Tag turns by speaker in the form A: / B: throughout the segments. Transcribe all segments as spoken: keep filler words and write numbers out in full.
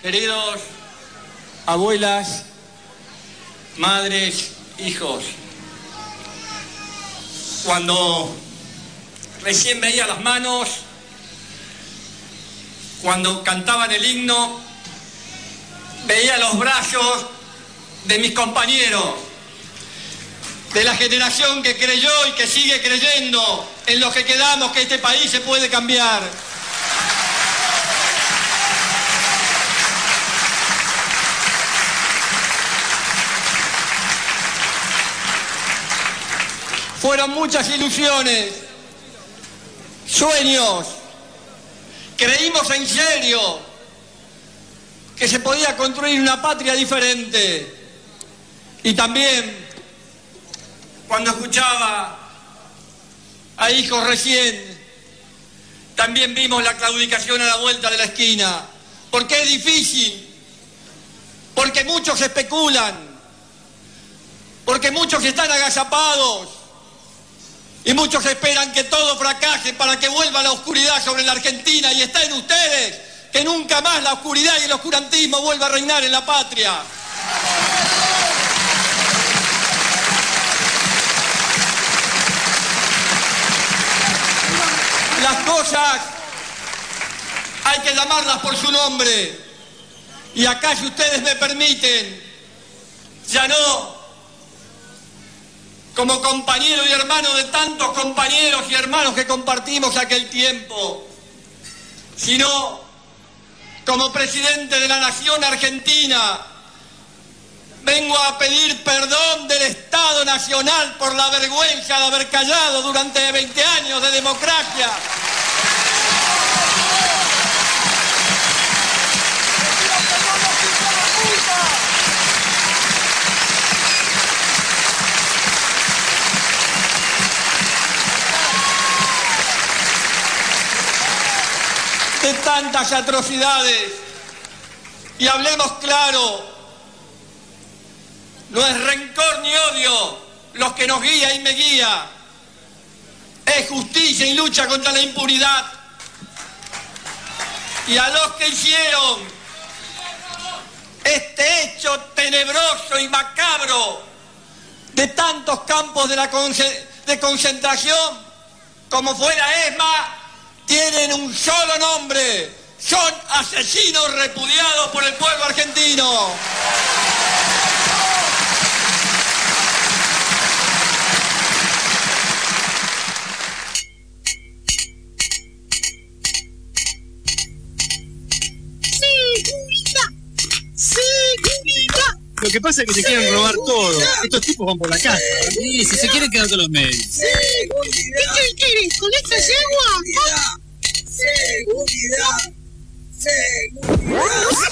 A: Queridos abuelas, madres, hijos, cuando recién veía las manos, cuando cantaban el himno, veía los brazos de mis compañeros, de la generación que creyó y que sigue creyendo en los que quedamos, que este país se puede cambiar. Fueron muchas ilusiones, sueños. Creímos en serio que se podía construir una patria diferente. Y también, cuando escuchaba a hijos recién, también vimos la claudicación a la vuelta de la esquina. Porque es difícil, porque muchos especulan, porque muchos están agazapados, y muchos esperan que todo fracase para que vuelva la oscuridad sobre la Argentina, y está en ustedes que nunca más la oscuridad y el oscurantismo vuelva a reinar en la patria. Las cosas hay que llamarlas por su nombre, y acá, si ustedes me permiten, ya no como compañero y hermano de tantos compañeros y hermanos que compartimos aquel tiempo, sino como presidente de la nación argentina, vengo a pedir perdón del Estado Nacional por la vergüenza de haber callado durante veinte años de democracia. De tantas atrocidades. Y hablemos claro, no es rencor ni odio los que nos guía y me guía, es justicia y lucha contra la impunidad. Y a los que hicieron este hecho tenebroso y macabro de tantos campos de, la conce- de concentración como fue la ESMA, tienen un solo nombre: son asesinos repudiados por el pueblo argentino.
B: ¡Seguridad! ¡Seguridad! Lo que pasa es que se quieren robar todo. Estos tipos van por la casa.
C: Sí, si se quieren quedar con los medios.
B: ¡Seguridad! ¿Qué quieres? ¿Con esta yegua?
D: ¡Seguridad! ¡Seguridad!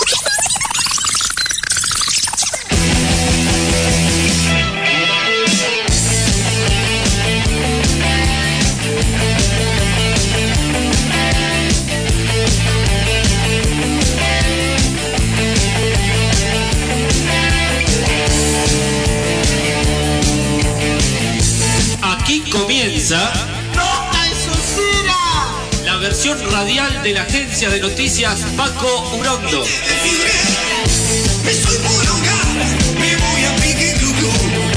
C: Aquí comienza la versión radial de la agencia de noticias Paco Urondo.
D: Me soy poronga, me voy a pique clu clu.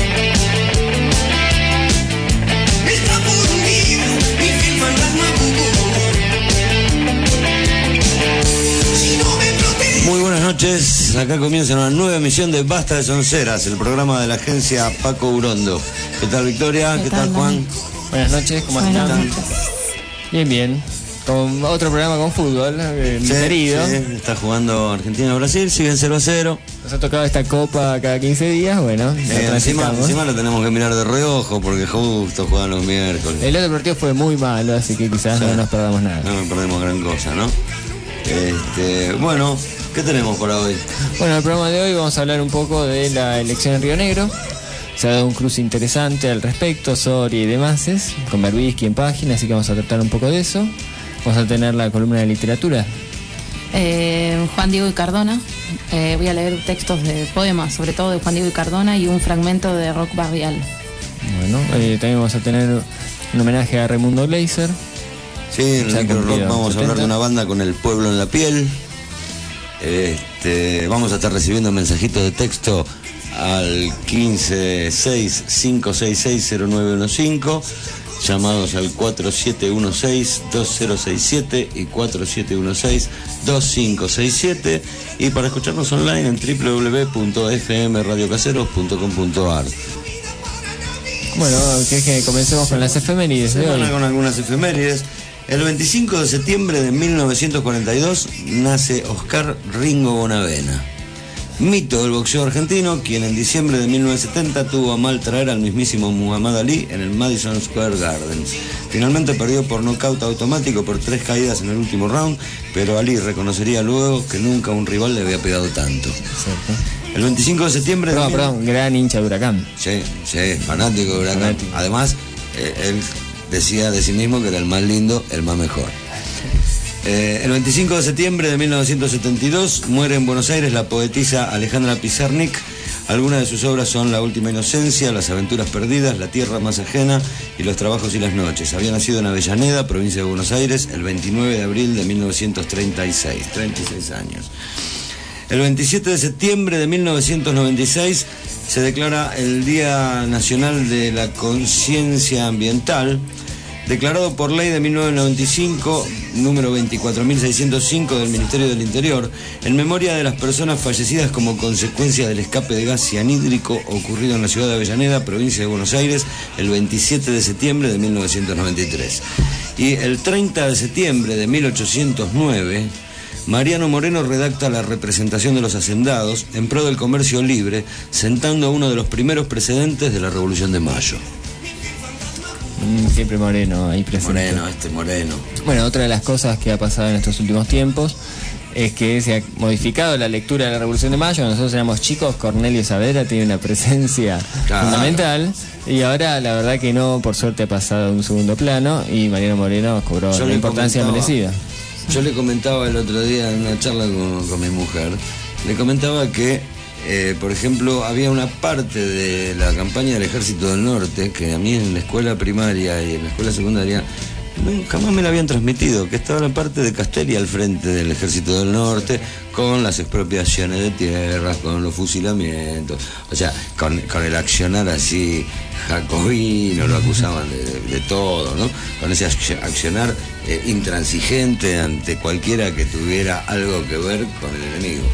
D: Está por unir mi fiel fantasma si no me protege.
E: Muy buenas noches, acá comienza una nueva emisión de Basta de Sonceras, el programa de la agencia Paco Urondo. ¿Qué tal, Victoria? ¿Qué, ¿Qué tal, tal, Juan?
F: Buenas noches, ¿cómo
E: Buenas
F: están?
E: noches.
F: Bien, bien. Con otro programa con fútbol, eh,
E: sí,
F: querido.
E: Sí, está jugando Argentina-Brasil, siguen cero a cero.
F: Nos ha tocado esta copa cada quince días, bueno,
E: eh, encima, encima lo tenemos que mirar de reojo porque justo juegan los miércoles.
F: El otro partido fue muy malo, así que quizás sí, no nos perdamos nada.
E: No nos perdemos gran cosa, ¿no? Este, bueno, ¿qué tenemos para hoy?
F: Bueno, en el programa de hoy vamos a hablar un poco de la elección en Río Negro. Se ha dado un cruce interesante al respecto, Soria y demás, con Berbisky en página, así que vamos a tratar un poco de eso. Vamos a tener la columna de literatura.
G: Eh, Juan Diego y Cardona. Eh, voy a leer textos de poemas, sobre todo de Juan Diego y Cardona, y un fragmento de Rock Barrial.
F: Bueno, eh, también vamos a tener un homenaje a Raimundo Gleiser.
E: Sí, en el micro rock vamos a hablar de una banda con el pueblo en la piel. Este, vamos a estar recibiendo mensajitos de texto al quince seis cinco seis seis cero nueve uno cinco, llamados al cuatro siete uno seis dos cero seis siete y cuatro siete uno seis dos cinco seis siete, y para escucharnos online en doble u doble u doble u punto f m radio caseros punto com punto a r.
F: Bueno, ¿querés que comencemos con las efemérides de hoy?
E: Con algunas efemérides. El veinticinco de septiembre de mil novecientos cuarenta y dos nace Oscar Ringo Bonavena, mito del boxeo argentino, quien en diciembre de mil novecientos setenta tuvo a mal traer al mismísimo Muhammad Ali en el Madison Square Garden. Finalmente perdió por nocaut automático por tres caídas en el último round, pero Ali reconocería luego que nunca un rival le había pegado tanto.
F: Cierto.
E: El veinticinco de septiembre...
F: Perdón,
E: de mil...
F: perdón, gran hincha de Huracán.
E: Sí, sí, fanático de Huracán.
F: Fanático.
E: Además, eh, él decía de sí mismo que era el más lindo, el más mejor. Eh, el veinticinco de septiembre de mil novecientos setenta y dos muere en Buenos Aires la poetisa Alejandra Pizarnik. Algunas de sus obras son La última inocencia, Las aventuras perdidas, La tierra más ajena y Los trabajos y las noches. Había nacido en Avellaneda, provincia de Buenos Aires, el veintinueve de abril de mil novecientos treinta y seis, treinta y seis años. El veintisiete de septiembre de mil novecientos noventa y seis se declara el Día Nacional de la Conciencia Ambiental, declarado por ley de mil novecientos noventa y cinco, número veinticuatro mil seiscientos cinco del Ministerio del Interior, en memoria de las personas fallecidas como consecuencia del escape de gas cianhídrico ocurrido en la ciudad de Avellaneda, provincia de Buenos Aires, el veintisiete de septiembre de mil novecientos noventa y tres. Y el treinta de septiembre de mil ochocientos nueve, Mariano Moreno redacta La representación de los hacendados en pro del comercio libre, sentando uno de los primeros precedentes de la Revolución de Mayo.
F: Siempre Moreno ahí presente.
E: Moreno, este Moreno.
F: Bueno, otra de las cosas que ha pasado en estos últimos tiempos es que se ha modificado la lectura de la Revolución de Mayo. Nosotros éramos chicos, Cornelio Saavedra tiene una presencia claro. fundamental, y ahora la verdad que no, por suerte ha pasado a un segundo plano y Mariano Moreno cobró
E: Yo
F: la importancia merecida.
E: Yo le comentaba el otro día en una charla con, con mi mujer, le comentaba que Eh, por ejemplo, había una parte de la campaña del Ejército del Norte que a mí en la escuela primaria y en la escuela secundaria no, jamás me la habían transmitido, que estaba la parte de Castelli al frente del Ejército del Norte, con las expropiaciones de tierras, con los fusilamientos, o sea, con, con el accionar así jacobino, lo acusaban de, de, de todo, ¿no? Con ese accionar eh, intransigente ante cualquiera que tuviera algo que ver con el enemigo.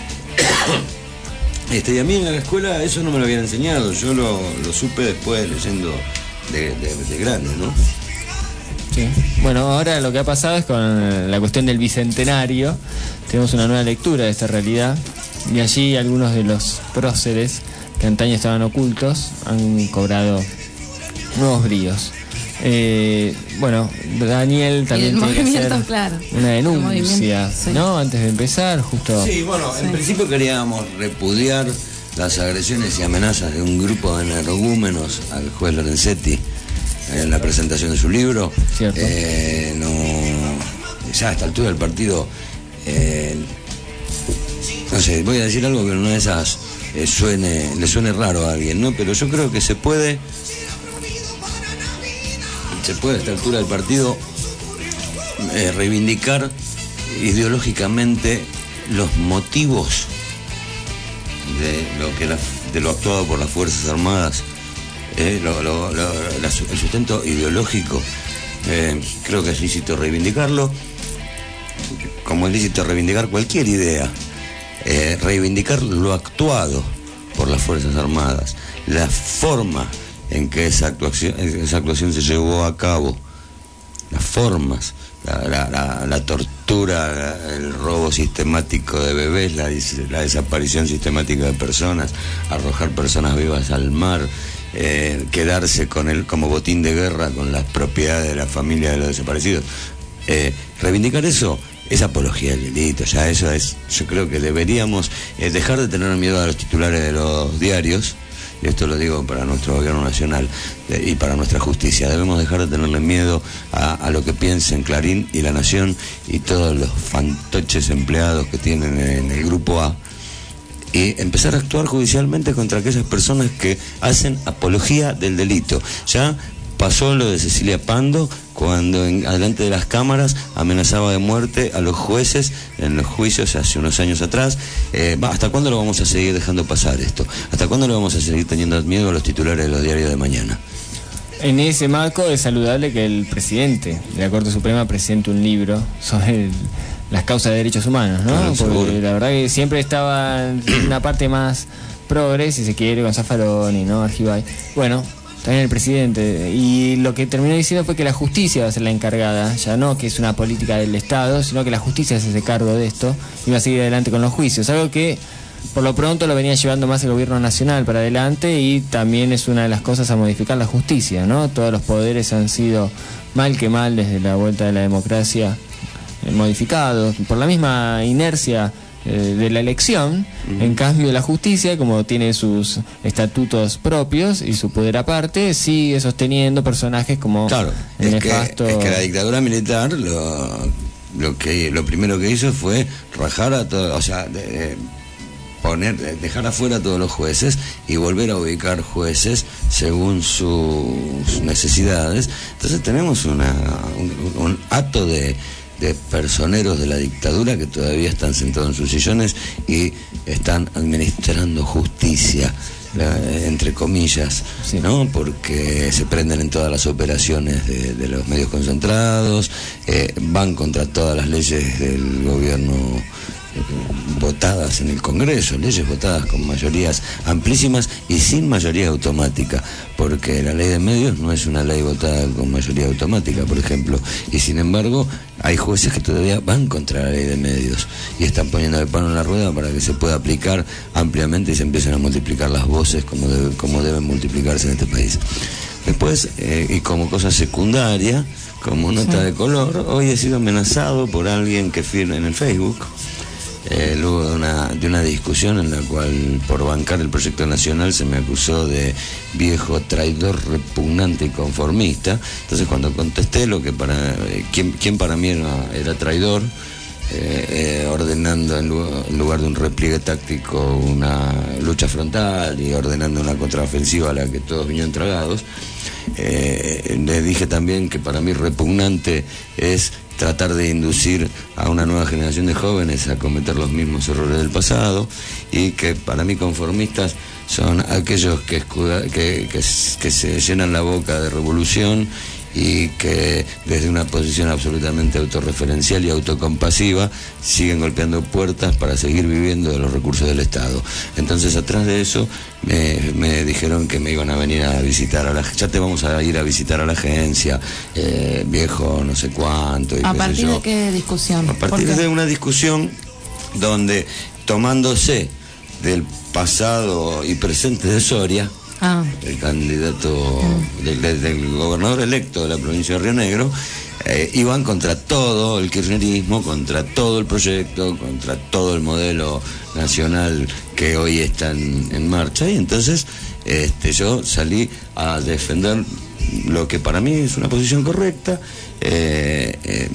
E: Este, y a mí en la escuela eso no me lo habían enseñado, yo lo, lo supe después leyendo de, de, de grande, ¿no?
F: Sí. Bueno, ahora lo que ha pasado es con la cuestión del bicentenario, tenemos una nueva lectura de esta realidad, y allí algunos de los próceres que antaño estaban ocultos han cobrado nuevos bríos. Eh, bueno, Daniel también tiene que hacer
G: claro.
F: una denuncia, sí. ¿no? Antes de empezar, justo...
E: Sí, bueno,
G: sí.
E: en principio queríamos repudiar las agresiones y amenazas de un grupo de energúmenos al juez Lorenzetti en la presentación de su libro.
F: Cierto.
E: Eh, no, ya a esta altura del partido, eh, no sé, voy a decir algo que en una de esas eh, suene, le suene raro a alguien, ¿no? Pero yo creo que se puede... se puede a esta altura del partido eh, reivindicar ideológicamente los motivos de lo que la, de lo actuado por las Fuerzas Armadas, eh, lo, lo, lo, la, el sustento ideológico. Eh, creo que es lícito reivindicarlo, como es lícito reivindicar cualquier idea, eh, reivindicar lo actuado por las Fuerzas Armadas, la forma en que esa actuación, esa actuación se llevó a cabo, las formas, la, la, la, la tortura, la, el robo sistemático de bebés, la, la desaparición sistemática de personas, arrojar personas vivas al mar, eh, quedarse con él como botín de guerra con las propiedades de la familia de los desaparecidos. Eh, reivindicar eso es apología del delito, ya eso es, yo creo que deberíamos eh, dejar de tener miedo a los titulares de los diarios. Y esto lo digo para nuestro gobierno nacional eh, y para nuestra justicia. Debemos dejar de tenerle miedo a, a lo que piensen Clarín y La Nación y todos los fantoches empleados que tienen en el Grupo A, y empezar a actuar judicialmente contra aquellas personas que hacen apología del delito. Ya pasó lo de Cecilia Pando, cuando en, adelante de las cámaras amenazaba de muerte a los jueces en los juicios hace unos años atrás. Eh, ¿Hasta cuándo lo vamos a seguir dejando pasar esto? ¿Hasta cuándo lo vamos a seguir teniendo miedo a los titulares de los diarios de mañana?
F: En ese marco es saludable que el presidente de la Corte Suprema presente un libro sobre el, las causas de derechos humanos, ¿no?
E: Claro,
F: porque
E: seguro.
F: la verdad que siempre estaba en una parte más progre, si se quiere, con Zaffaroni, ¿no? Argibay. Bueno, también el presidente. Y lo que terminó diciendo fue que la justicia va a ser la encargada, ya no que es una política del Estado, sino que la justicia se hace cargo de esto y va a seguir adelante con los juicios. Algo que por lo pronto lo venía llevando más el gobierno nacional para adelante, y también es una de las cosas a modificar la justicia, ¿no? Todos los poderes han sido mal que mal desde la vuelta de la democracia eh, modificados por la misma inercia eh, de la elección. Uh-huh. En cambio la justicia, como tiene sus estatutos propios y su poder aparte, sigue sosteniendo personajes como
E: claro,
F: el
E: es
F: nefasto...
E: que, es que la dictadura militar lo, lo que lo primero que hizo fue rajar a todo, o sea, de, poner, dejar afuera a todos los jueces y volver a ubicar jueces según sus necesidades. Entonces tenemos una, un, un hato de, de personeros de la dictadura que todavía están sentados en sus sillones y están administrando justicia, la, entre comillas, sí, ¿no? Porque se prenden en todas las operaciones de, de los medios concentrados, eh, van contra todas las leyes del gobierno votadas en el Congreso, leyes votadas con mayorías amplísimas y sin mayoría automática, porque la ley de medios no es una ley votada con mayoría automática, por ejemplo, y sin embargo hay jueces que todavía van contra la ley de medios y están poniendo el palo en la rueda para que se pueda aplicar ampliamente y se empiecen a multiplicar las voces como, debe, como deben multiplicarse en este país. Después, eh, y como cosa secundaria, como nota sí. de color, hoy he sido amenazado por alguien que firma en el Facebook, Eh, luego de una, de una discusión en la cual por bancar el proyecto nacional se me acusó de viejo traidor, repugnante y conformista. Entonces cuando contesté lo que para eh, quién, quién para mí era, era traidor, eh, eh, ordenando en lugar, en lugar de un repliegue táctico una lucha frontal y ordenando una contraofensiva a la que todos vinieron tragados, eh, le dije también que para mí repugnante es tratar de inducir a una nueva generación de jóvenes a cometer los mismos errores del pasado, y que para mí conformistas son aquellos que, escuda, que, que, que se llenan la boca de revolución y que desde una posición absolutamente autorreferencial y autocompasiva siguen golpeando puertas para seguir viviendo de los recursos del Estado. Entonces atrás de eso me, me dijeron que me iban a venir a visitar a la, ya te vamos a ir a visitar a la agencia, eh, viejo no sé cuánto. Y
G: ¿A
E: qué
G: partir
E: sé yo.
G: de qué discusión?
E: A partir de una discusión donde, tomándose del pasado y presente de Soria, ah. el candidato mm. del, del, del gobernador electo de la provincia de Río Negro, eh, iban contra todo el kirchnerismo, contra todo el proyecto, contra todo el modelo nacional que hoy está en, en marcha, y entonces este, yo salí a defender lo que para mí es una posición correcta, eh, eh,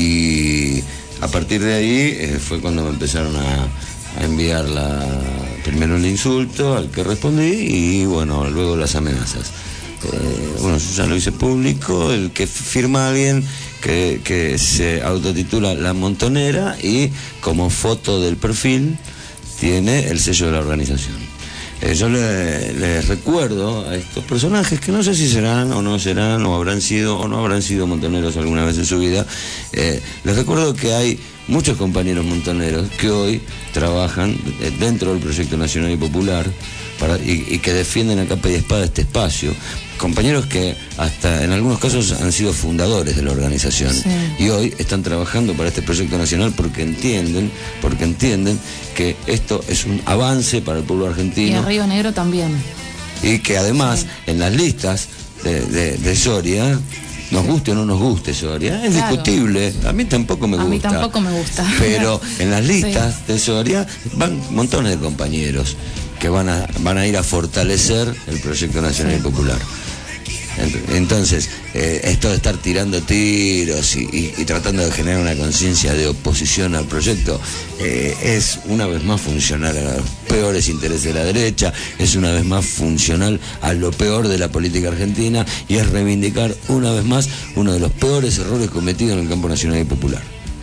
E: y a partir de ahí eh, fue cuando me empezaron a a enviar la, primero el insulto al que respondí y bueno, luego las amenazas. Eh, bueno, yo ya lo hice público, el que firma a alguien que, que se autotitula La Montonera y como foto del perfil tiene el sello de la organización. Eh, yo les le recuerdo a estos personajes que no sé si serán o no serán o habrán sido o no habrán sido montoneros alguna vez en su vida, eh, les recuerdo que hay muchos compañeros montoneros que hoy trabajan dentro del proyecto nacional y popular para, y, y que defienden a capa y espada este espacio, compañeros que hasta en algunos casos han sido fundadores de la organización, sí, y hoy están trabajando para este proyecto nacional porque entienden, porque entienden que esto es un avance para el pueblo argentino.
G: Y a Río Negro también.
E: Y que además sí, en las listas de, de, de Soria, nos guste o no nos guste Soria, es claro, discutible, a mí tampoco me
G: a
E: gusta.
G: A mí tampoco me gusta.
E: Pero en las listas sí, de Soria van montones de compañeros que van a, van a ir a fortalecer el proyecto nacional sí, y popular. Entonces, eh, esto de estar tirando tiros y, y, y tratando de generar una conciencia de oposición al proyecto, eh, es una vez más funcional a los peores intereses de la derecha, es una vez más funcional a lo peor de la política argentina, y es reivindicar una vez más uno de los peores errores cometidos en el campo nacional y popular.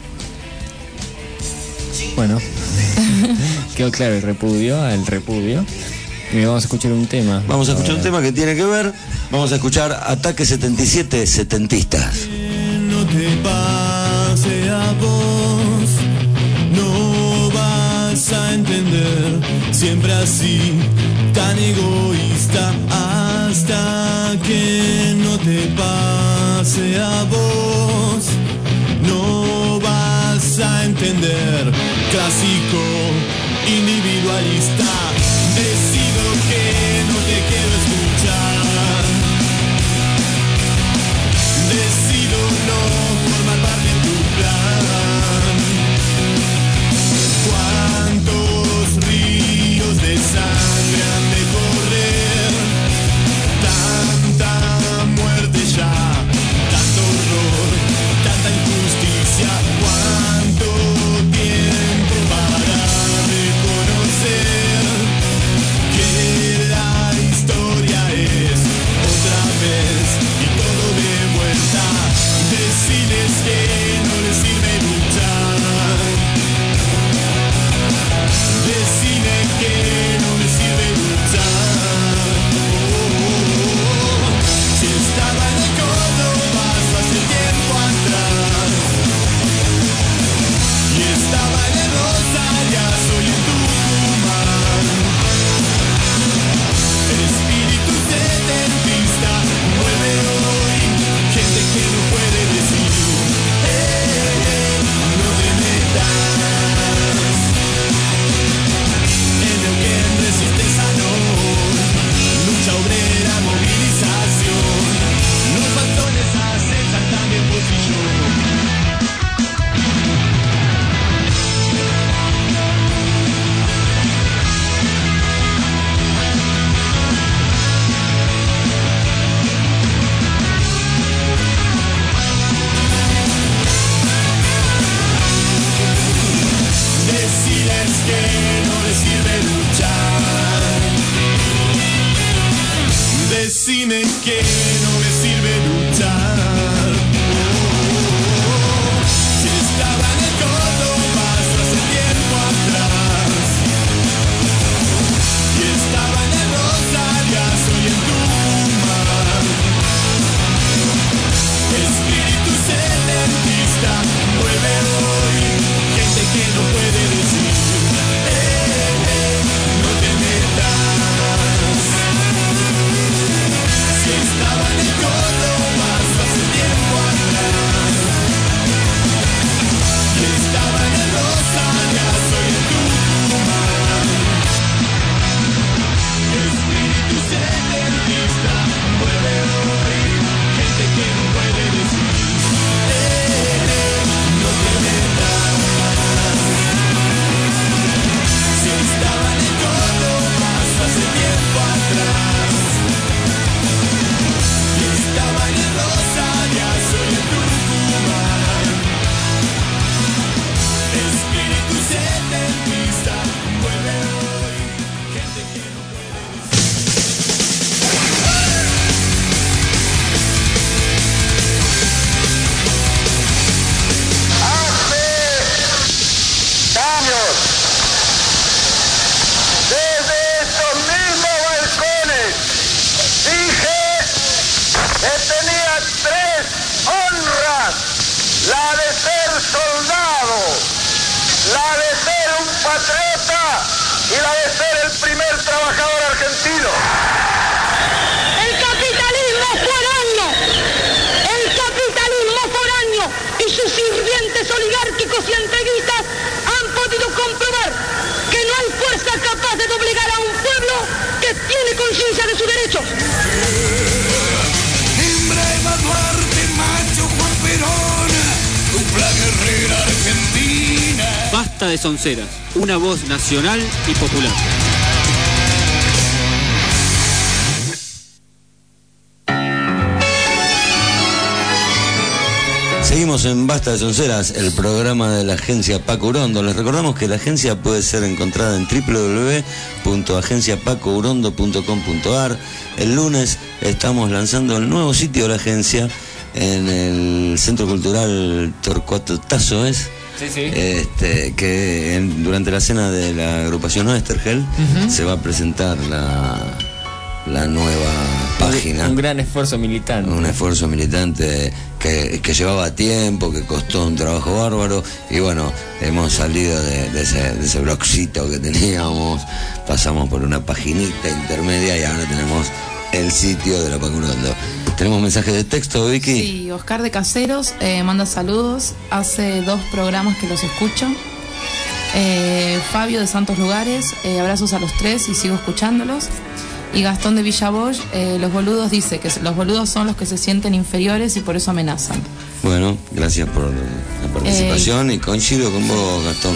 F: Bueno, quedó claro el repudio, el repudio. Y vamos a escuchar un tema.
E: Vamos a escuchar ahora un tema que tiene que ver. Vamos a escuchar Ataque setenta y siete, setentistas.
D: No te pase a vos, no vas a entender, siempre así, tan egoísta, hasta que no te pase a vos, no vas a entender, clásico, individualista. Decido que no te quiero escuchar. Decido no formar parte de tu plan. ¿Cuántos ríos de sangre han de correr? Tanta muerte ya, tanto horror, tanta injusticia. ¿Cuánto tiempo para reconocer que la historia es otra vez y todo de vuelta? Deciles que no les sirve luchar. Decile que no me sirve luchar. Oh, oh, oh. Si estaba en el Córdoba hace tiempo atrás y estaba en el Rosariazo y en Tucumán, espíritu setentista vuelve hoy, gente que no puede decir, eh, no te metas. En el que resistes a no, lucha obrera, movilización, los patrones hacen también posición. Deciles que no les sirve luchar. Decime que no me sirve luchar. Oh, si estaba en el Córdoba hace tiempo atrás y estaba en el Rosariazo y en Tucumán, espíritu setentista vuelve hoy, gente que no puede decir, eh, eh, no te metas. Si estaba en el Córdoba hace tiempo atrás y estaba en el Rosariazo y en Tucumán, espíritu setentista vuelve hoy, gente que no puede decir, eh, eh, no te metas. Si estaba en el Córdoba hace tiempo atrás y estaba en el Rosariazo y en Tucumán, espíritu setentista vuelve hoy, gente que no puede
H: años, desde estos mismos balcones, dije que tenía tres honras: la de ser soldado, la de ser un patriota y la de ser el primer trabajador argentino.
B: El capitalismo foráneo, el capitalismo foráneo y sus sirvientes oligárquicos y entreguistas han podido comprobar que no hay fuerza capaz de doblegar a un pueblo que tiene conciencia de sus derechos.
D: Hembra Eva Duarte, macho Juan Perón, dupla guerrera argentina.
C: Basta de sonceras, una voz nacional y popular.
E: Seguimos en Basta de Sonceras, el programa de la agencia Paco Urondo. Les recordamos que la agencia puede ser encontrada en doble u doble u doble u punto agencia paco urondo punto com punto a r. El lunes estamos lanzando el nuevo sitio de la agencia en el Centro Cultural Torcuato Tasso, ¿es?
F: Sí, sí.
E: Este, que en, durante la cena de la agrupación Oestergel uh-huh. se va a presentar la, la nueva página.
F: Un, un gran esfuerzo militante.
E: Un esfuerzo militante que, que llevaba tiempo, que costó un trabajo bárbaro. Y bueno, hemos salido de, de, ese, de ese blogcito que teníamos, pasamos por una paginita intermedia y ahora tenemos el sitio de la Paco Urondo. ¿Tenemos mensajes de texto, Vicky?
G: Sí, Oscar de Caseros eh, manda saludos. Hace dos programas que los escucho. Eh, Fabio de Santos Lugares, eh, abrazos a los tres y sigo escuchándolos. Y Gastón de Villaboy, eh, los boludos dice que los boludos son los que se sienten inferiores y por eso amenazan.
E: Bueno, gracias por la participación eh, y coincido con vos, Gastón.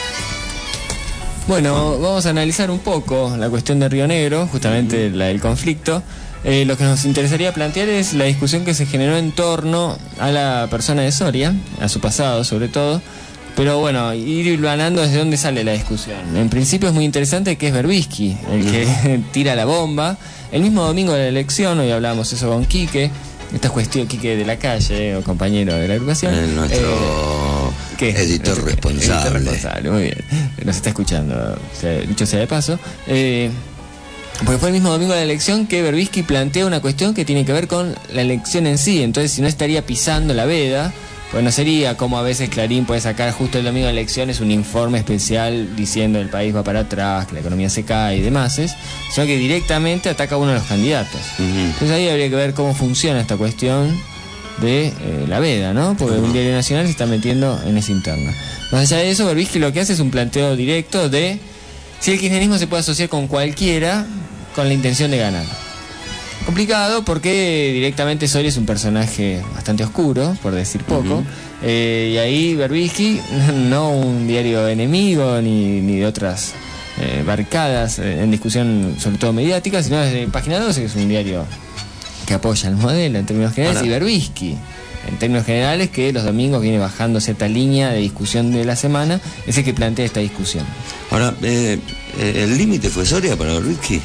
F: Bueno, vamos a analizar un poco la cuestión de Río Negro, justamente la del conflicto. Eh, lo que nos interesaría plantear es la discusión que se generó en torno a la persona de Soria, a su pasado sobre todo, pero bueno, ir hilvanando desde dónde sale la discusión. En principio es muy interesante que es Berbisky el que tira la bomba. El mismo domingo de la elección, hoy hablábamos eso con Quique, esta cuestión, Quique de la Calle, o compañero de la agrupación.
E: El nuestro eh, ¿qué? editor responsable.
F: Editor responsable, muy bien. Nos está escuchando, dicho sea de paso. Eh, Porque fue el mismo domingo de la elección que Berbisky plantea una cuestión que tiene que ver con la elección en sí. Entonces, si no estaría pisando la veda, pues no sería como a veces Clarín puede sacar justo el domingo de elecciones un informe especial diciendo el país va para atrás, que la economía se cae y demás, sino que directamente ataca a uno de los candidatos. Uh-huh. Entonces ahí habría que ver cómo funciona esta cuestión de eh, la veda, ¿no? Porque uh-huh. un diario nacional se está metiendo en esa interna. Más allá de eso, Berbisky lo que hace es un planteo directo de si el kirchnerismo se puede asociar con cualquiera con la intención de ganar. Complicado porque directamente Soria es un personaje bastante oscuro, por decir poco. Uh-huh. eh, y ahí Berbisky, no un diario enemigo ni, ni de otras eh, barricadas eh, en discusión sobre todo mediática, sino desde Página doce, que es un diario que apoya el modelo en términos generales. Ahora, y Berbisky, en términos generales, que los domingos viene bajando cierta línea de discusión de la semana, es el que plantea esta discusión.
E: Ahora, eh, ¿el límite fue Soria para Berbisky?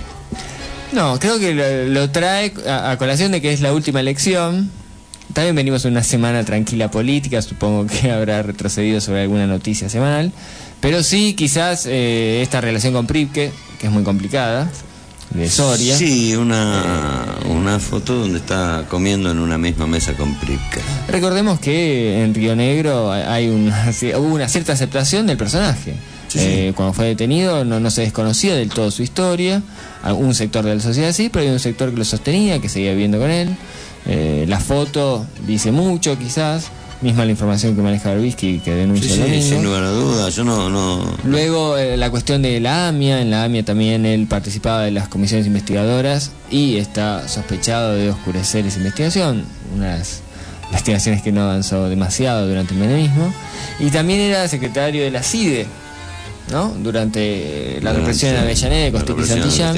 F: No, creo que lo, lo trae a, a colación de que es la última elección. También venimos de una semana tranquila política, supongo que habrá retrocedido sobre alguna noticia semanal. Pero sí, quizás eh, esta relación con Pripke, que es muy complicada, de Soria.
E: Sí, una, eh, una foto donde está comiendo en una misma mesa con Pripke.
F: Recordemos que en Río Negro hay una, hubo una cierta aceptación del personaje. Sí, sí. Eh, cuando fue detenido no, no se desconocía del todo su historia. Un sector de la sociedad sí, pero hay un sector que lo sostenía, que seguía viviendo con él. Eh, la foto dice mucho, quizás. Misma la información que maneja Berbisky, que denuncia
E: sí,
F: el domingo.
E: Sí, sin lugar a dudas, yo no... no...
F: Luego eh, la cuestión de la AMIA. En la AMIA también él participaba de las comisiones investigadoras y está sospechado de oscurecer esa investigación. Unas investigaciones que no avanzó demasiado durante el menemismo. Y también era secretario de la CIDE, ¿no? Durante la represión en Avellaneda de Costequi y Santillán.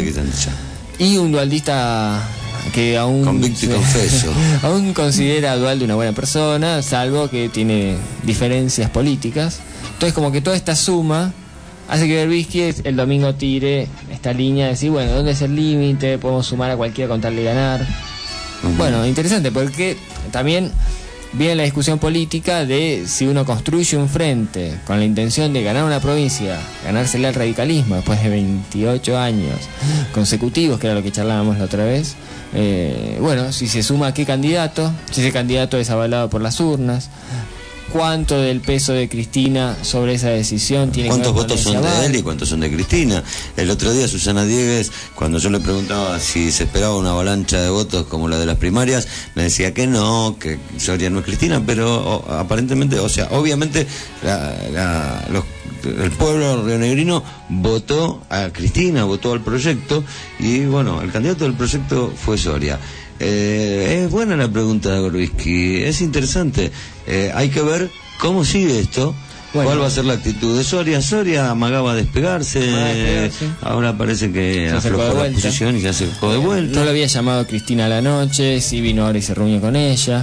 F: Y un dualdista que aún
E: convicto y confeso
F: aún considera a Dualde una buena persona, salvo que tiene diferencias políticas. Entonces como que toda esta suma hace que Berbisky el domingo tire esta línea de decir, bueno, ¿dónde es el límite? Podemos sumar a cualquiera con tal de ganar. Uh-huh. Bueno, interesante porque también viene la discusión política de si uno construye un frente con la intención de ganar una provincia, ganársela al radicalismo después de veintiocho años consecutivos, que era lo que charlábamos la otra vez. Eh, bueno, si se suma a qué candidato, si ese candidato es avalado por las urnas, cuánto del peso de Cristina sobre esa decisión tiene que ver.
E: ¿Cuántos votos son de él y cuántos son de Cristina? El otro día Susana Diegues, cuando yo le preguntaba si se esperaba una avalancha de votos como la de las primarias, me decía que no, que Soria no es Cristina, pero o, aparentemente, o sea, obviamente la, la, los, el pueblo rionegrino votó a Cristina, votó al proyecto y bueno, el candidato del proyecto fue Soria. Eh, es buena la pregunta de Berbisky, es interesante. Eh, hay que ver cómo sigue esto. Bueno, ¿cuál va a ser la actitud de Soria? Soria amagaba a despegarse, despegar, sí. Ahora parece que se aflojó la posición y se acercó de vuelta.
F: No lo había llamado Cristina a la noche, sí vino ahora y se reunió con ella.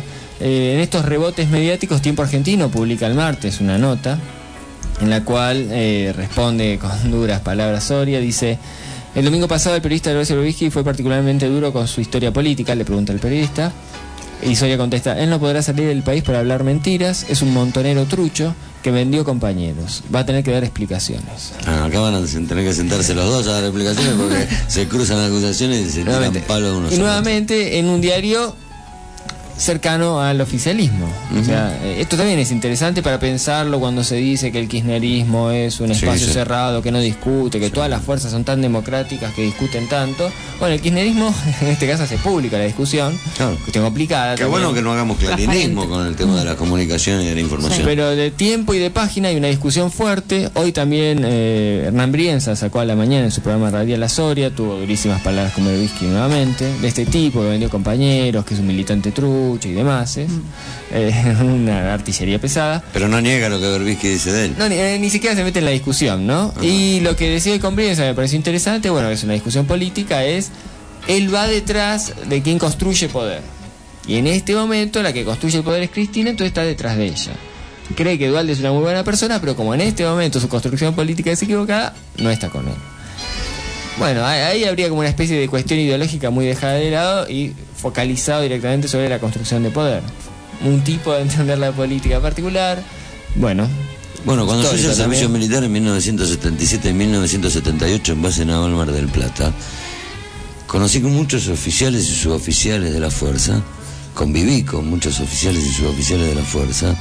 F: Eh, en estos rebotes mediáticos, Tiempo Argentino publica el martes una nota en la cual eh, responde con duras palabras Soria. Dice: el domingo pasado el periodista Horacio Berbisky fue particularmente duro con su historia política, le pregunta el periodista. Y Soria contesta: él no podrá salir del país para hablar mentiras, es un montonero trucho que vendió compañeros, va a tener que dar explicaciones.
E: Ah, acá van a tener que sentarse los dos a dar explicaciones porque se cruzan las acusaciones y se tiran palo unos.
F: Y nuevamente en un diario cercano al oficialismo. Uh-huh. O sea, esto también es interesante para pensarlo cuando se dice que el kirchnerismo es un espacio sí, sí. cerrado, que no discute, que sí. todas las fuerzas son tan democráticas que discuten tanto. Bueno, el kirchnerismo en este caso hace pública la discusión, claro. cuestión complicada.
E: Qué bueno que no hagamos clarinismo con el tema de la comunicación y de la información.
F: Sí, pero de tiempo y de página hay una discusión fuerte. Hoy también eh, Hernán Brienza sacó a la mañana en su programa radial La Soria, tuvo durísimas palabras con Berbisky nuevamente, de este tipo que vendió compañeros, que es un militante trucho y demás, ¿eh? Mm. Eh, una artillería pesada.
E: Pero no niega lo que Berbisky dice de él.
F: No, ni, eh, ni siquiera se mete en la discusión, ¿no? Uh-huh. Y lo que decía con Brienza me pareció interesante, bueno, que es una discusión política, es él va detrás de quien construye poder. Y en este momento la que construye el poder es Cristina, entonces está detrás de ella. Cree que Duhalde es una muy buena persona, pero como en este momento su construcción política es equivocada, no está con él. Bueno, ahí habría como una especie de cuestión ideológica muy dejada de lado y focalizado directamente sobre la construcción de poder. Un tipo de entender la política particular. Bueno,
E: bueno cuando yo hice el servicio militar en mil novecientos setenta y siete y mil novecientos setenta y ocho en base naval Mar del Plata, conocí con muchos oficiales y suboficiales de la fuerza, conviví con muchos oficiales y suboficiales de la fuerza,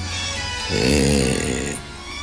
E: eh,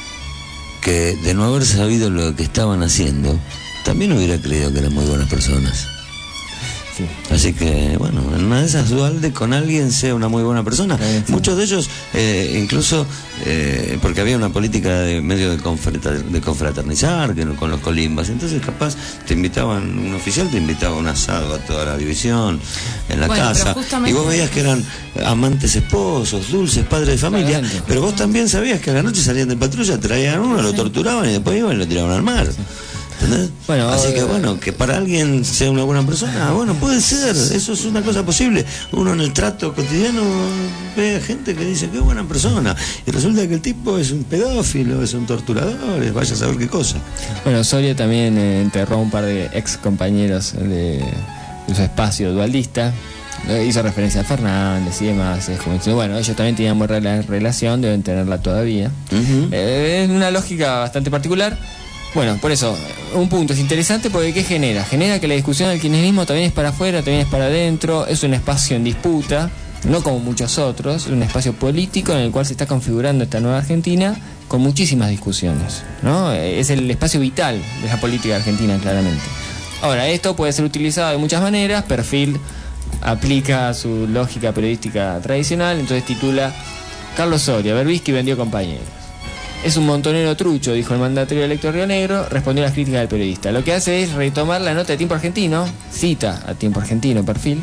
E: que de no haber sabido lo que estaban haciendo, también hubiera creído que eran muy buenas personas. Sí. Así que, bueno, en una de esas Duhalde con alguien sea una muy buena persona. Sí. Muchos de ellos, eh, incluso, eh, porque había una política de medio de, confrater, de confraternizar que, con los colimbas, entonces capaz te invitaban, un oficial te invitaba a un asado a toda la división, en la bueno, casa, justamente... y vos veías que eran amantes esposos, dulces, padres de familia, Claramente. Pero vos también sabías que a la noche salían de patrulla, traían uno, lo torturaban y después iban y lo tiraban al mar. Sí. ¿Entendés? Bueno, así que bueno, que para alguien sea una buena persona, bueno, puede ser, eso es una cosa posible. Uno en el trato cotidiano ve a gente que dice qué buena persona y resulta que el tipo es un pedófilo, es un torturador, vaya a saber qué cosa.
F: Bueno, Soria también eh, enterró a un par de ex compañeros de, de su espacio dualdista, hizo referencia a Fernández y demás. Es como, bueno, ellos también tenían buena relación, deben tenerla todavía. Uh-huh. eh, es una lógica bastante particular. Bueno, por eso, un punto es interesante porque ¿qué genera? Genera que la discusión del kirchnerismo también es para afuera, también es para adentro, es un espacio en disputa, no como muchos otros, es un espacio político en el cual se está configurando esta nueva Argentina con muchísimas discusiones, ¿no? Es el espacio vital de la política argentina, claramente. Ahora, esto puede ser utilizado de muchas maneras, Perfil aplica su lógica periodística tradicional, entonces titula: Carlos Soria, Berbisky vendió compañeros. Es un montonero trucho, dijo el mandatario electo de Río Negro, respondió a las críticas del periodista. Lo que hace es retomar la nota de Tiempo Argentino, cita a Tiempo Argentino, Perfil,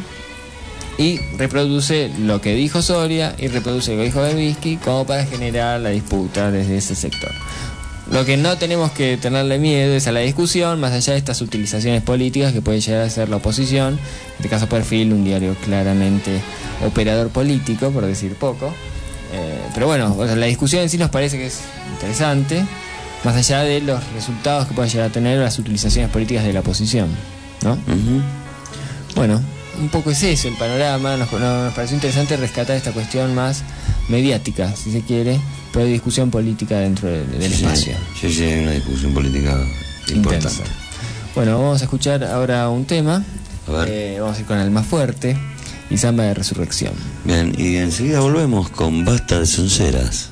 F: y reproduce lo que dijo Soria y reproduce lo que dijo Berbisky como para generar la disputa desde ese sector. Lo que no tenemos que tenerle miedo es a la discusión, más allá de estas utilizaciones políticas que puede llegar a ser la oposición, en este caso Perfil, un diario claramente operador político, por decir poco. Eh, pero bueno, o sea, la discusión en sí nos parece que es interesante, más allá de los resultados que puedan llegar a tener las utilizaciones políticas de la oposición, ¿no? Uh-huh. Bueno, un poco es eso el panorama. Nos, nos pareció interesante rescatar esta cuestión más mediática, si se quiere, pero de discusión política dentro de, del
E: sí,
F: espacio.
E: Sí, sí, hay una discusión política importante. Intensa.
F: Bueno, vamos a escuchar ahora un tema. A ver. Eh, vamos a ir con Alma Fuerte y Samba de Resurrección.
E: Bien, y enseguida volvemos con Basta de Sonceras.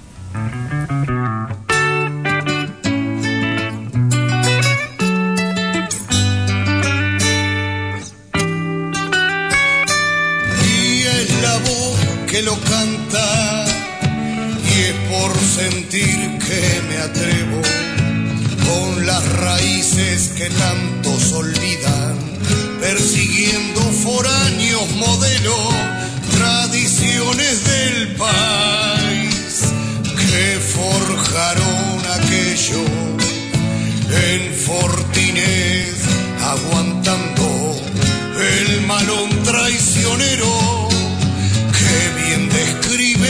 D: Y es la voz que lo canta, y es por sentir que me atrevo con las raíces que tantos olvidan, persiguiendo foráneos modelos, tradiciones del país que forjaron aquello en Fortines, aguantando el malón traicionero que bien describe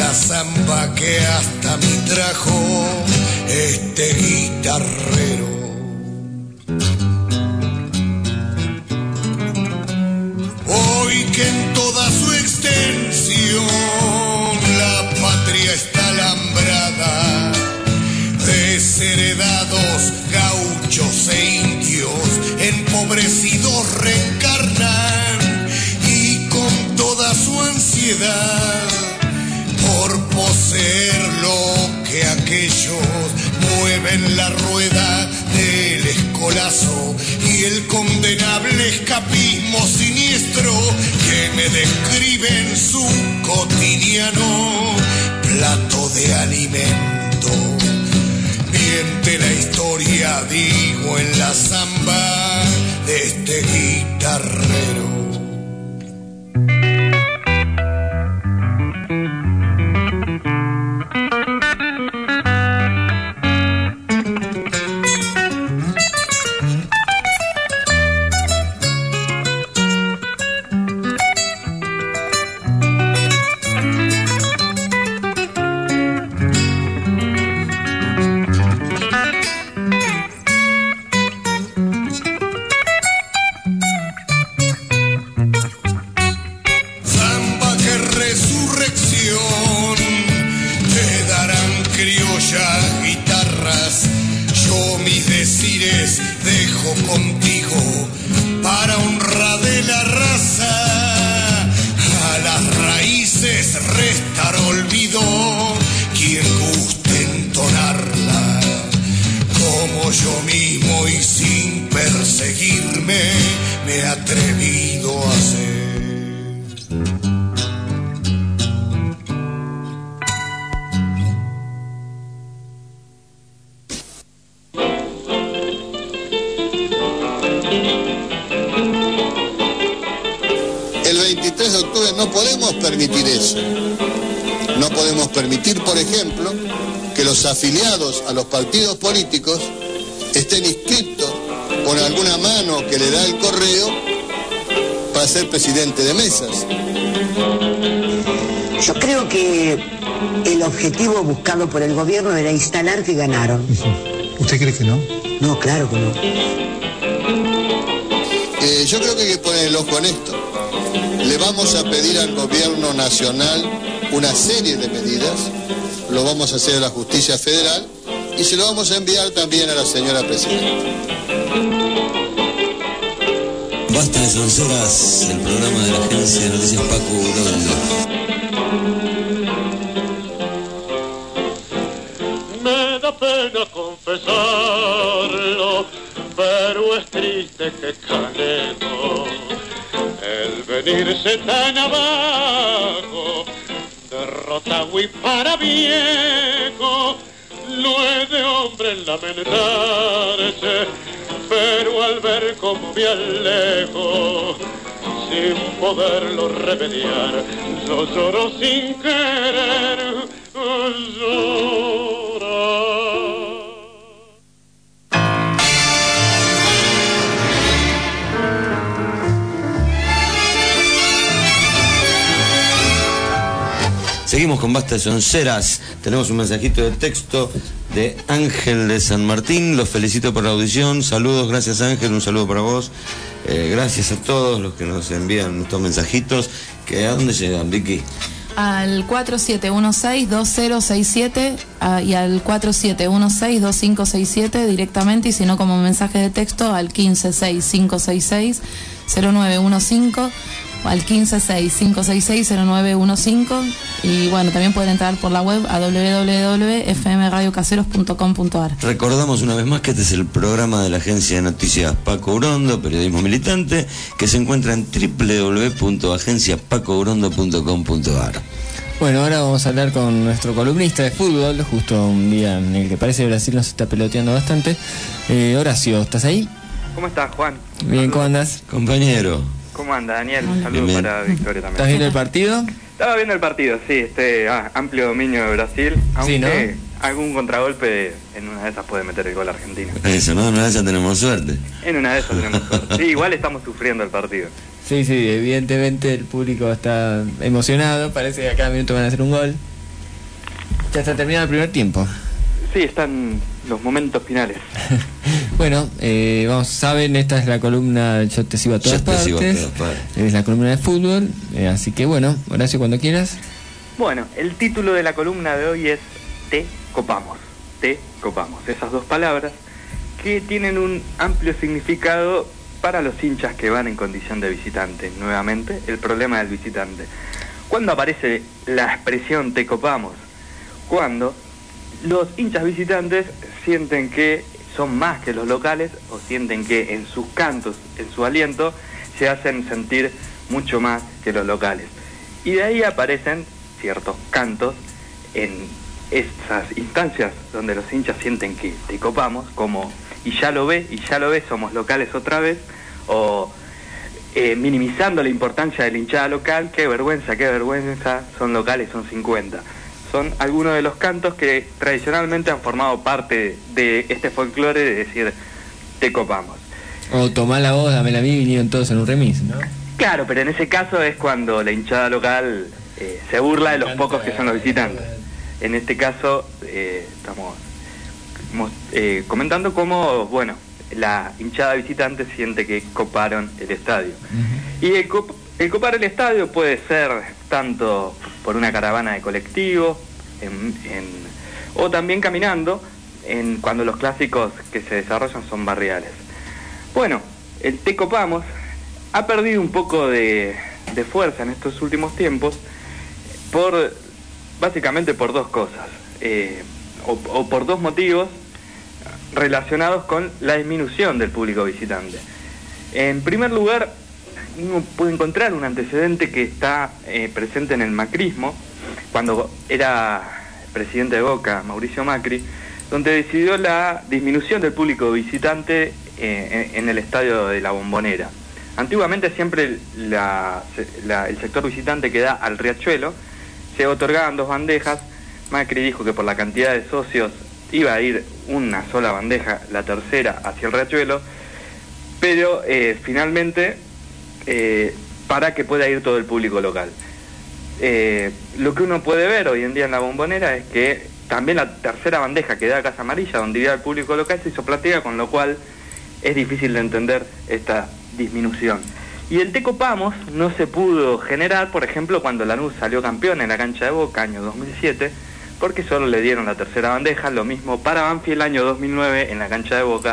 I: la samba que hasta me trajo este guitarrero. Hoy que en toda su extensión la patria está alambrada, desheredados gauchos e indios empobrecidos reencarnan, y con toda su ansiedad por poseer lo que aquellos mueven la rueda del escolazo y el condenable escapismo siniestro que me describe en su cotidiano plato de alimento. Miente la historia, digo, en la samba de este guitarrero.
J: Afiliados a los partidos políticos estén inscritos con alguna mano que le da el correo para ser presidente de mesas.
K: Yo creo que el objetivo buscado por el gobierno era instalar que ganaron.
L: ¿Usted cree que no?
K: No, claro que no.
J: Eh, yo creo que hay que poner el ojo en esto. Le vamos a pedir al gobierno nacional una serie de medidas. Lo vamos a hacer a la justicia federal y se lo vamos a enviar también a la señora presidenta.
E: Basta de sonceras, el programa de la agencia de noticias Paco Urondo.
M: Me da pena confesarlo, pero es triste que Canedo, el venirse tan abajo, derrotado y para viejo, no es de hombre lamentarse, pero al ver cómo me alejo, sin poderlo remediar, yo lloro sin querer llorar.
E: Seguimos con Basta de Sonceras. Tenemos un mensajito de texto de Ángel de San Martín. Los felicito por la audición. Saludos, gracias Ángel, un saludo para vos. Eh, gracias a todos los que nos envían estos mensajitos. Que, ¿a dónde llegan, Vicky?
G: Al cuatro siete uno seis dos cero seis siete uh, y al cuatro siete uno seis dos cinco seis siete directamente, y si no como mensaje de texto al quince seis cinco seis seis cero nueve uno cinco o al quince seis cinco seis seis cero nueve uno cinco. Y bueno, también pueden entrar por la web a doble u doble u doble u punto f m radio caseros punto com punto a r.
E: Recordamos una vez más que este es el programa de la agencia de noticias Paco Urondo, periodismo militante, que se encuentra en doble u doble u doble u punto agencia paco urondo punto com punto a r.
F: Bueno, ahora vamos a hablar con nuestro columnista de fútbol, justo un día en el que parece que Brasil nos está peloteando bastante. Eh, Horacio, ¿estás ahí?
N: ¿Cómo estás, Juan?
F: Bien, ¿cómo andás?
E: Compañero.
N: ¿Cómo anda, Daniel? Saludos para Victoria también.
F: ¿Estás viendo el partido?
N: Estaba viendo el partido, sí, este ah, amplio dominio de Brasil, aunque sí, ¿no? Algún contragolpe en una de esas puede meter el gol argentino.
E: Eso, ¿no? En una de esas tenemos suerte.
N: En una de esas tenemos suerte. Sí, igual estamos sufriendo el partido.
F: Sí, sí, evidentemente el público está emocionado, parece que a cada minuto van a hacer un gol. Ya está terminado el primer tiempo.
N: Sí, están los momentos finales.
F: Bueno, eh, vamos, saben, esta es la columna Yo te sigo a todas
E: Yo te
F: partes.
E: sigo a todas partes.
F: Es la columna de fútbol, eh, así que bueno, Horacio, cuando quieras.
N: Bueno, el título de la columna de hoy es Te copamos. Te copamos. Esas dos palabras que tienen un amplio significado para los hinchas que van en condición de visitante. Nuevamente, el problema del visitante. ¿Cuándo aparece la expresión te copamos? Cuando los hinchas visitantes sienten que son más que los locales o sienten que en sus cantos, en su aliento, se hacen sentir mucho más que los locales. Y de ahí aparecen ciertos cantos en esas instancias donde los hinchas sienten que te copamos, como y ya lo ve, y ya lo ve, somos locales otra vez, o eh, minimizando la importancia de la hinchada local, qué vergüenza, qué vergüenza, son locales, son cincuenta. Son algunos de los cantos que tradicionalmente han formado parte de este folclore de decir te copamos.
F: O tomá la voz, dame la mí, vinieron todos en un remis, ¿no?
N: Claro, pero en ese caso es cuando la hinchada local eh, se burla de los pocos que son los visitantes. En este caso eh, estamos eh, comentando cómo, bueno, la hinchada visitante siente que coparon el estadio. Uh-huh. Y el, cop el copar el estadio puede ser tanto por una caravana de colectivo, en, en, o también caminando, en, cuando los clásicos que se desarrollan son barriales. Bueno, el te copamos ha perdido un poco de, de fuerza en estos últimos tiempos, por básicamente por dos cosas, eh, o, o por dos motivos relacionados con la disminución del público visitante. En primer lugar, uno puede encontrar un antecedente que está eh, presente en el macrismo, cuando era presidente de Boca, Mauricio Macri, donde decidió la disminución del público visitante eh, en, en el estadio de La Bombonera. Antiguamente siempre la, la, el sector visitante que da al Riachuelo se otorgaban dos bandejas. Macri dijo que por la cantidad de socios iba a ir una sola bandeja, la tercera hacia el Riachuelo, pero eh, finalmente eh, para que pueda ir todo el público local. Eh, lo que uno puede ver hoy en día en La Bombonera es que también la tercera bandeja que da a Casa Amarilla, donde iba el público local, se hizo platea, con lo cual es difícil de entender esta disminución. Y el te copamos no se pudo generar, por ejemplo, cuando Lanús salió campeón en la cancha de Boca, año dos mil siete, porque solo le dieron la tercera bandeja. Lo mismo para Banfield, año dos mil nueve, en la cancha de Boca,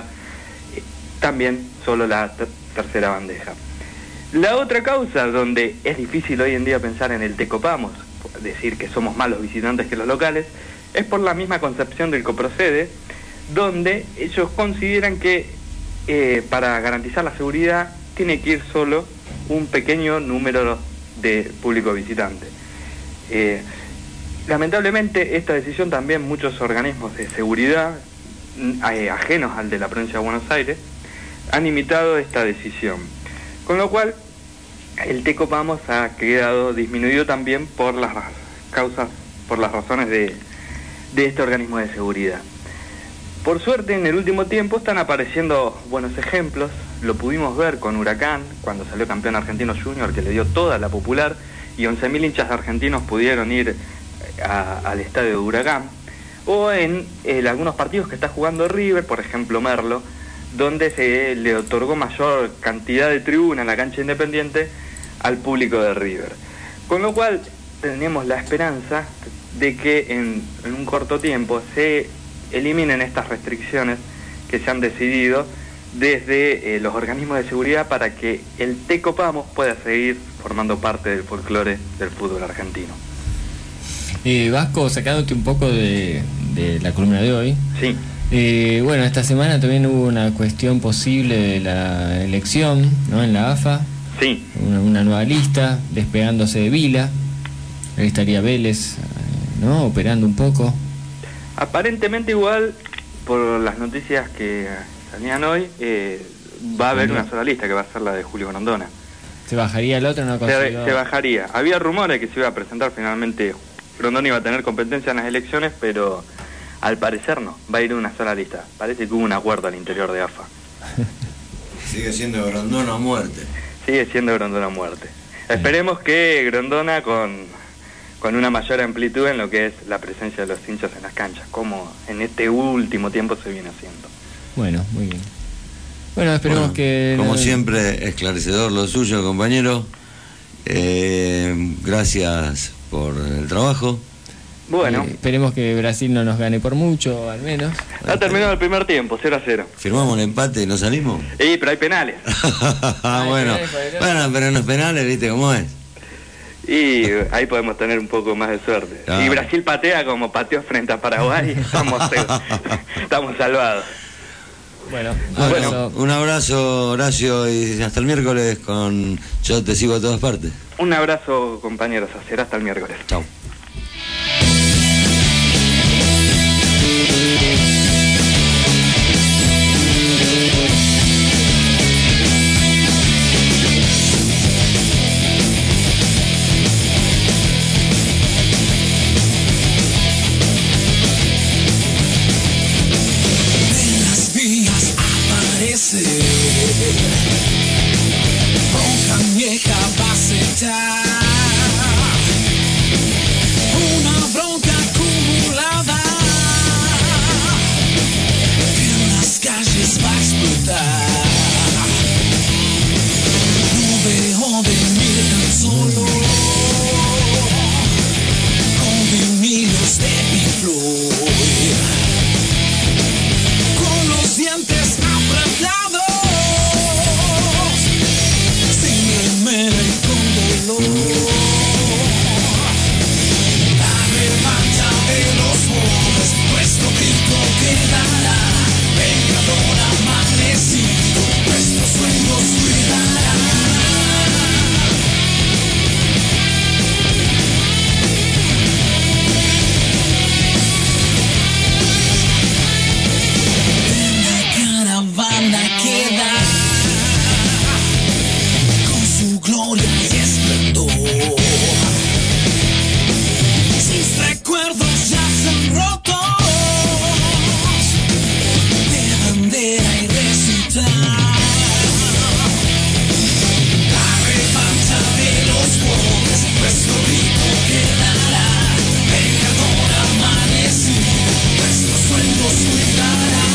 N: también solo la ter tercera bandeja. La otra causa donde es difícil hoy en día pensar en el te copamos, decir que somos más los visitantes que los locales, es por la misma concepción del Coprocede, donde ellos consideran que eh, para garantizar la seguridad tiene que ir solo un pequeño número de público visitante. Eh, lamentablemente esta decisión también muchos organismos de seguridad eh, ajenos al de la provincia de Buenos Aires han imitado esta decisión, con lo cual el te copamos ha quedado disminuido también por las causas, por las razones de, de este organismo de seguridad. Por suerte, en el último tiempo están apareciendo buenos ejemplos. Lo pudimos ver con Huracán, cuando salió campeón Argentino Junior, que le dio toda la popular, y once mil hinchas argentinos pudieron ir a, al estadio de Huracán. O en, en algunos partidos que está jugando River, por ejemplo Merlo, donde se le otorgó mayor cantidad de tribuna en la cancha Independiente al público de River. Con lo cual, tenemos la esperanza de que en, en un corto tiempo se eliminen estas restricciones que se han decidido desde eh, los organismos de seguridad para que el te copamos pueda seguir formando parte del folclore del fútbol argentino.
F: Eh, Vasco, sacándote un poco de, de la columna de hoy.
N: Sí.
F: Eh, bueno, esta semana también hubo una cuestión posible de la elección, ¿no? En la A F A.
N: Sí.
F: Una, una nueva lista, despegándose de Vila. Ahí estaría Vélez, ¿no? Operando un poco.
N: Aparentemente igual, por las noticias que salían hoy, eh, va a haber una sola lista, que va a ser la de Julio Grondona.
F: ¿Se bajaría el otro? No
N: se, se bajaría. Había rumores que se iba a presentar finalmente, Grondona iba a tener competencia en las elecciones, pero al parecer no, va a ir una sola lista. Parece que hubo un acuerdo al interior de A F A.
E: Sigue siendo Grondona a muerte.
N: Sigue siendo Grondona a muerte. Sí. Esperemos que Grondona con... con una mayor amplitud en lo que es la presencia de los hinchas en las canchas, como en este último tiempo se viene haciendo.
F: Bueno, muy bien. Bueno, esperemos
E: Bueno,
F: que...
E: como
F: no-
E: siempre, esclarecedor lo suyo, compañero. Eh, gracias por el trabajo.
N: Bueno,
F: eh, esperemos que Brasil no nos gane por mucho, al menos.
N: ha terminado el primer tiempo, cero a cero.
E: ¿Firmamos el empate y no salimos?
N: Y pero hay penales.
E: bueno, bueno, pero en los penales, ¿viste cómo es?
N: Y ahí podemos tener un poco más de suerte.
E: Claro.
N: Si Brasil patea como pateó frente a Paraguay, estamos, estamos salvados.
F: Bueno,
E: Bueno,
F: abrazo.
E: un abrazo, Horacio, y hasta el miércoles con Yo Te Sigo a Todas Partes.
N: Un abrazo, compañeros. Será hasta el miércoles.
E: Chao.
D: En las vías aparece bronca vieja va a aceitar, una bronca acumulada que en las calles va a explotar. No veo venir tan solo con vinilos de Pink Floyd, con los dientes apretados, sin remera y con dolor. La revancha de los bolos, nuestro grito quedará, vengador amanecido, nuestros sueños cuidará. Caravana queda con su gloria y esplendor. Sus recuerdos ya se han roto de bandera y recitar. La revancha de los pobres, nuestro grito quedará, vengador amanecido, nuestros sueños cuidará.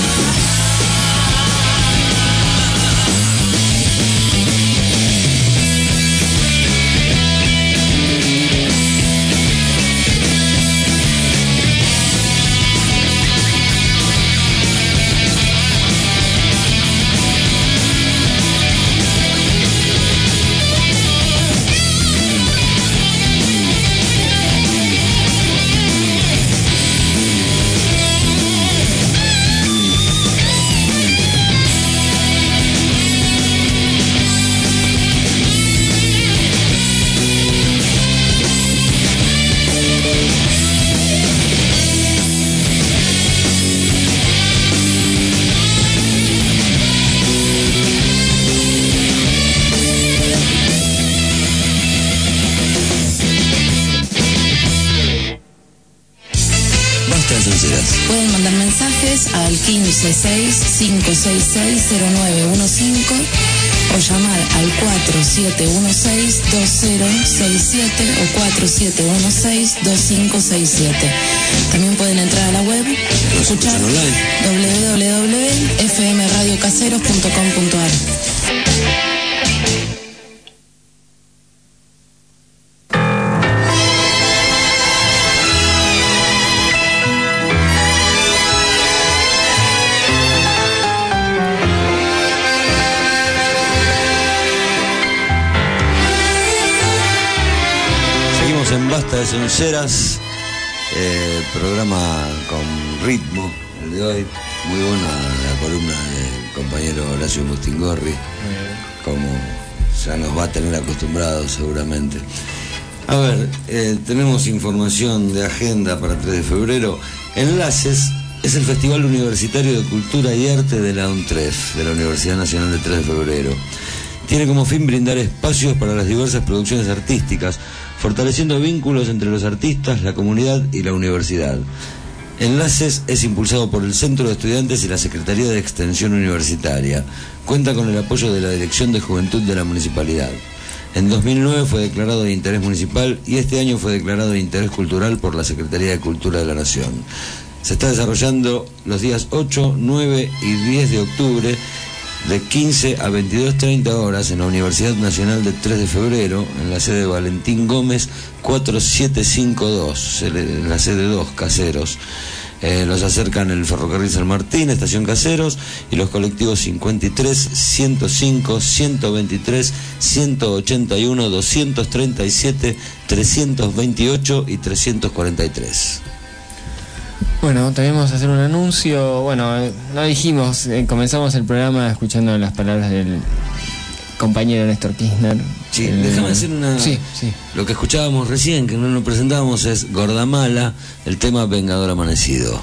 E: Basta de sonceras.
G: Pueden mandar mensajes al quince seis cinco seis seis cero nueve uno cinco o llamar al cuatro siete uno seis dos cero seis siete o cuatro siete uno seis dos cinco seis siete. También pueden entrar a la web y escuchar doble u doble u doble u punto f m radio caseros punto com punto a r.
E: Seguimos en Basta de Sonceras, eh, programa con ritmo, el de hoy. Muy buena la columna del compañero Horacio Mustingorri, como ya nos va a tener acostumbrados seguramente. A ver, eh, tenemos información de agenda para tres de febrero. Enlaces es el Festival Universitario de Cultura y Arte de la UNTREF, de la Universidad Nacional de tres de febrero. Tiene como fin brindar espacios para las diversas producciones artísticas, fortaleciendo vínculos entre los artistas, la comunidad y la universidad. Enlaces es impulsado por el Centro de Estudiantes y la Secretaría de Extensión Universitaria. Cuenta con el apoyo de la Dirección de Juventud de la Municipalidad. En dos mil nueve fue declarado de interés municipal y este año fue declarado de interés cultural por la Secretaría de Cultura de la Nación. Se está desarrollando los días ocho, nueve y diez de octubre de quince a veintidós treinta horas en la Universidad Nacional de tres de febrero, en la sede de Valentín Gómez cuatro siete cinco dos, en la sede dos, Caseros. Eh, los acercan el Ferrocarril San Martín, Estación Caseros, y los colectivos cincuenta y tres, ciento cinco, ciento veintitrés, ciento ochenta y uno, doscientos treinta y siete, trescientos veintiocho y trescientos cuarenta y tres.
F: Bueno, también vamos a hacer un anuncio. Bueno, eh, no dijimos, eh, comenzamos el programa escuchando las palabras del compañero Néstor Kirchner.
E: Sí,
F: el,
E: déjame hacer una...
F: Sí, sí.
E: Lo que escuchábamos recién, que no lo presentábamos, es Gordamala, el tema Vengador Amanecido.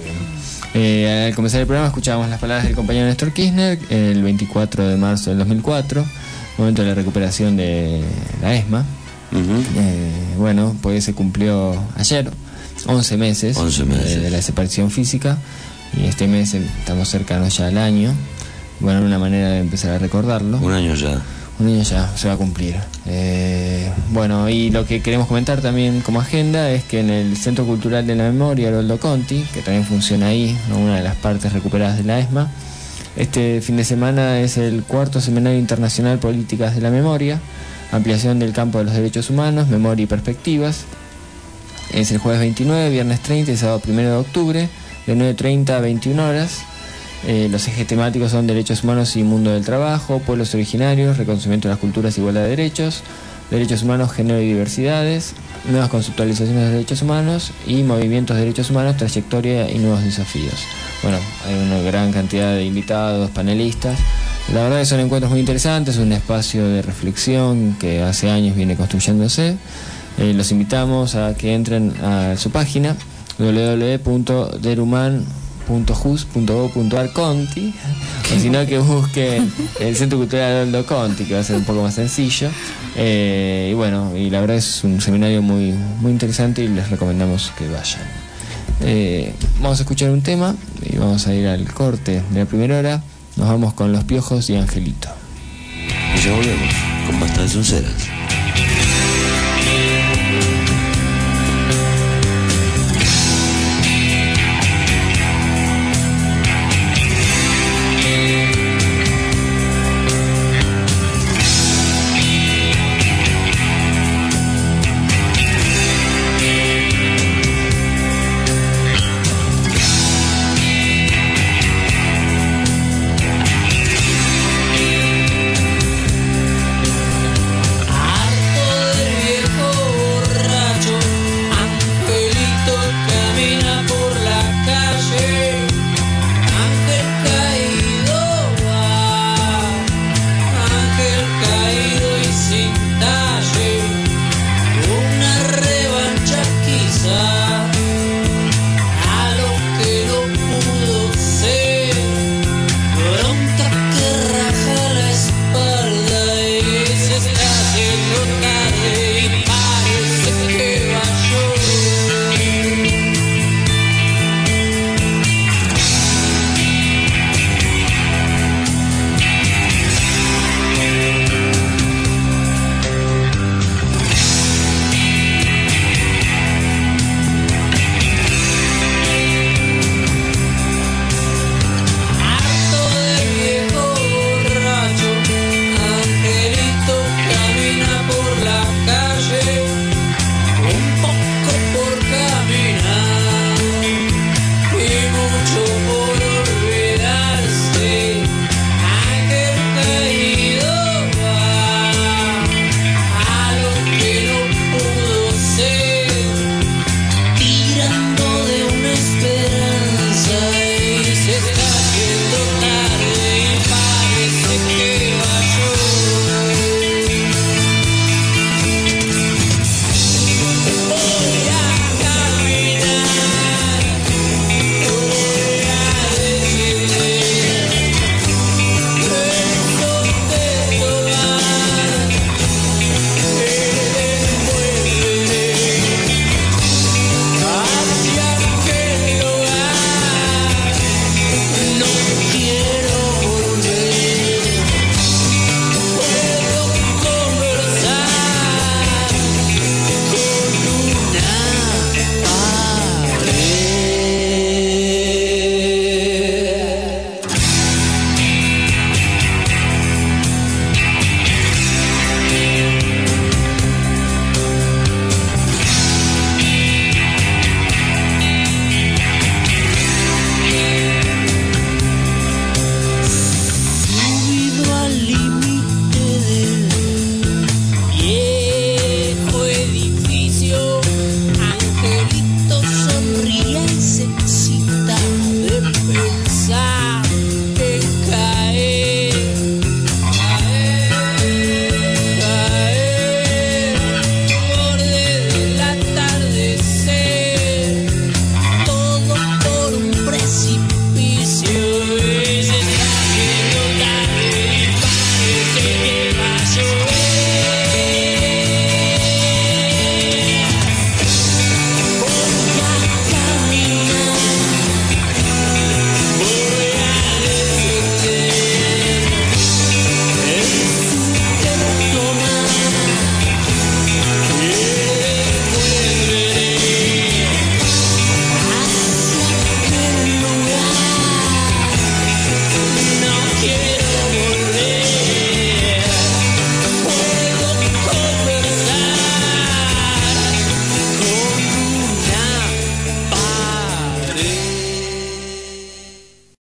F: Eh, al comenzar el programa escuchábamos las palabras del compañero Néstor Kirchner el veinticuatro de marzo del dos mil cuatro, momento de la recuperación de la ESMA. Uh-huh. eh, bueno, pues se cumplió ayer once meses,
E: once meses.
F: De, de la desaparición física, y este mes estamos cercanos ya al año. Bueno, una manera de empezar a recordarlo.
E: Un año ya.
F: Un año ya se va a cumplir. Eh, bueno, y lo que queremos comentar también como agenda es que en el Centro Cultural de la Memoria, Haroldo Conti, que también funciona ahí, ¿no?, una de las partes recuperadas de la ESMA, este fin de semana es el cuarto Seminario Internacional Políticas de la Memoria, ampliación del campo de los derechos humanos, memoria y perspectivas. Es el jueves veintinueve, viernes treinta y sábado primero de octubre, de nueve treinta a veintiuna horas. Eh, los ejes temáticos son derechos humanos y mundo del trabajo, pueblos originarios, reconocimiento de las culturas, igualdad de derechos, derechos humanos, género y diversidades, nuevas conceptualizaciones de derechos humanos y movimientos de derechos humanos, trayectoria y nuevos desafíos. Bueno, hay una gran cantidad de invitados, panelistas. La verdad que son encuentros muy interesantes, un espacio de reflexión que hace años viene construyéndose. Eh, los invitamos a que entren a su página doble u doble u doble u punto deruman punto jus punto go punto ar Conti, o si no que busquen el Centro Cultural Haroldo Conti, que va a ser un poco más sencillo. Eh, y bueno, y la verdad es un seminario muy, muy interesante y les recomendamos que vayan. Eh, vamos a escuchar un tema y vamos a ir al corte de la primera hora. Nos vamos con Los Piojos y Angelito.
E: Y ya volvemos con Basta de Sonceras.